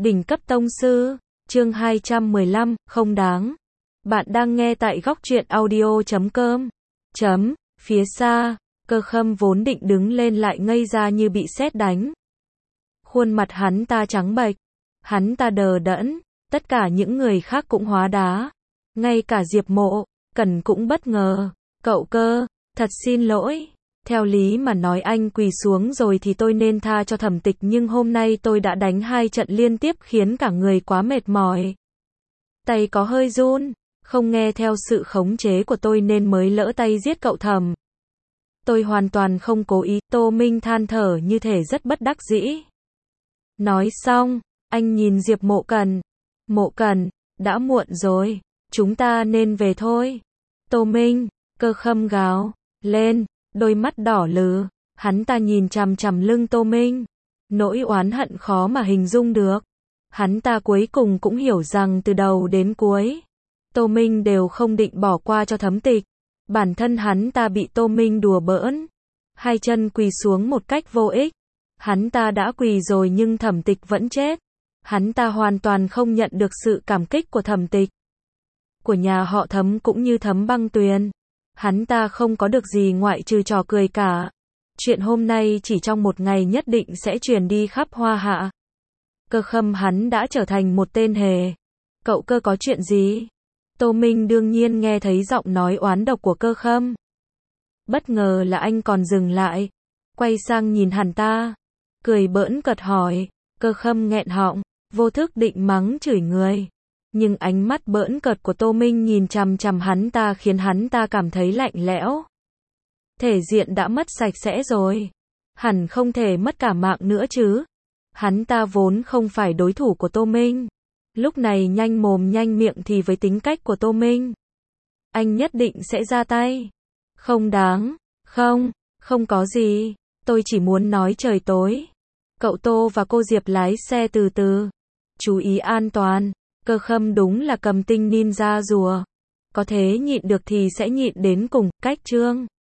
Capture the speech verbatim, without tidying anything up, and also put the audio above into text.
Đỉnh cấp tông sư, chương hai trăm mười lăm, không đáng. Bạn đang nghe tại góc truyện audio chấm com. Chấm, phía xa, Cơ Khâm vốn định đứng lên lại ngây ra như bị sét đánh. Khuôn mặt hắn ta trắng bệch, hắn ta đờ đẫn, tất cả những người khác cũng hóa đá. Ngay cả Diệp Mộ, Cẩn cũng bất ngờ. Cậu Cơ, thật xin lỗi. Theo lý mà nói anh quỳ xuống rồi thì tôi nên tha cho Thẩm Tịch, nhưng hôm nay tôi đã đánh hai trận liên tiếp khiến cả người quá mệt mỏi. Tay có hơi run, không nghe theo sự khống chế của tôi nên mới lỡ tay giết cậu Thẩm. Tôi hoàn toàn không cố ý, Tô Minh than thở như thể rất bất đắc dĩ. Nói xong, anh nhìn Diệp Mộ Cẩn. Mộ Cẩn, đã muộn rồi, chúng ta nên về thôi. Tô Minh, Cơ Khâm gào lên, đôi mắt đỏ lừ, hắn ta nhìn chằm chằm lưng Tô Minh, nỗi oán hận khó mà hình dung được. Hắn ta cuối cùng cũng hiểu rằng từ đầu đến cuối, Tô Minh đều không định bỏ qua cho Thẩm Tịch. Bản thân hắn ta bị Tô Minh đùa bỡn, hai chân quỳ xuống một cách vô ích. Hắn ta đã quỳ rồi nhưng Thẩm Tịch vẫn chết. Hắn ta hoàn toàn không nhận được sự cảm kích của Thẩm Tịch, của nhà họ Thẩm cũng như Thẩm Băng Tuyền. Hắn ta không có được gì ngoại trừ trò cười cả. Chuyện hôm nay chỉ trong một ngày nhất định sẽ truyền đi khắp Hoa Hạ. Cơ Khâm hắn đã trở thành một tên hề. Cậu Cơ có chuyện gì? Tô Minh đương nhiên nghe thấy giọng nói oán độc của Cơ Khâm. Bất ngờ là anh còn dừng lại, quay sang nhìn hắn ta, cười bỡn cợt hỏi. Cơ Khâm nghẹn họng, vô thức định mắng chửi người. Nhưng ánh mắt bỡn cợt của Tô Minh nhìn chằm chằm hắn ta khiến hắn ta cảm thấy lạnh lẽo. Thể diện đã mất sạch sẽ rồi, hẳn không thể mất cả mạng nữa chứ. Hắn ta vốn không phải đối thủ của Tô Minh. Lúc này nhanh mồm nhanh miệng thì với tính cách của Tô Minh, anh nhất định sẽ ra tay. Không đáng, không, không có gì, tôi chỉ muốn nói trời tối. Cậu Tô và cô Diệp lái xe từ từ, chú ý an toàn. Cơ Khâm đúng là cầm tinh ninja rùa. Có thế nhịn được thì sẽ nhịn đến cùng, cách chương.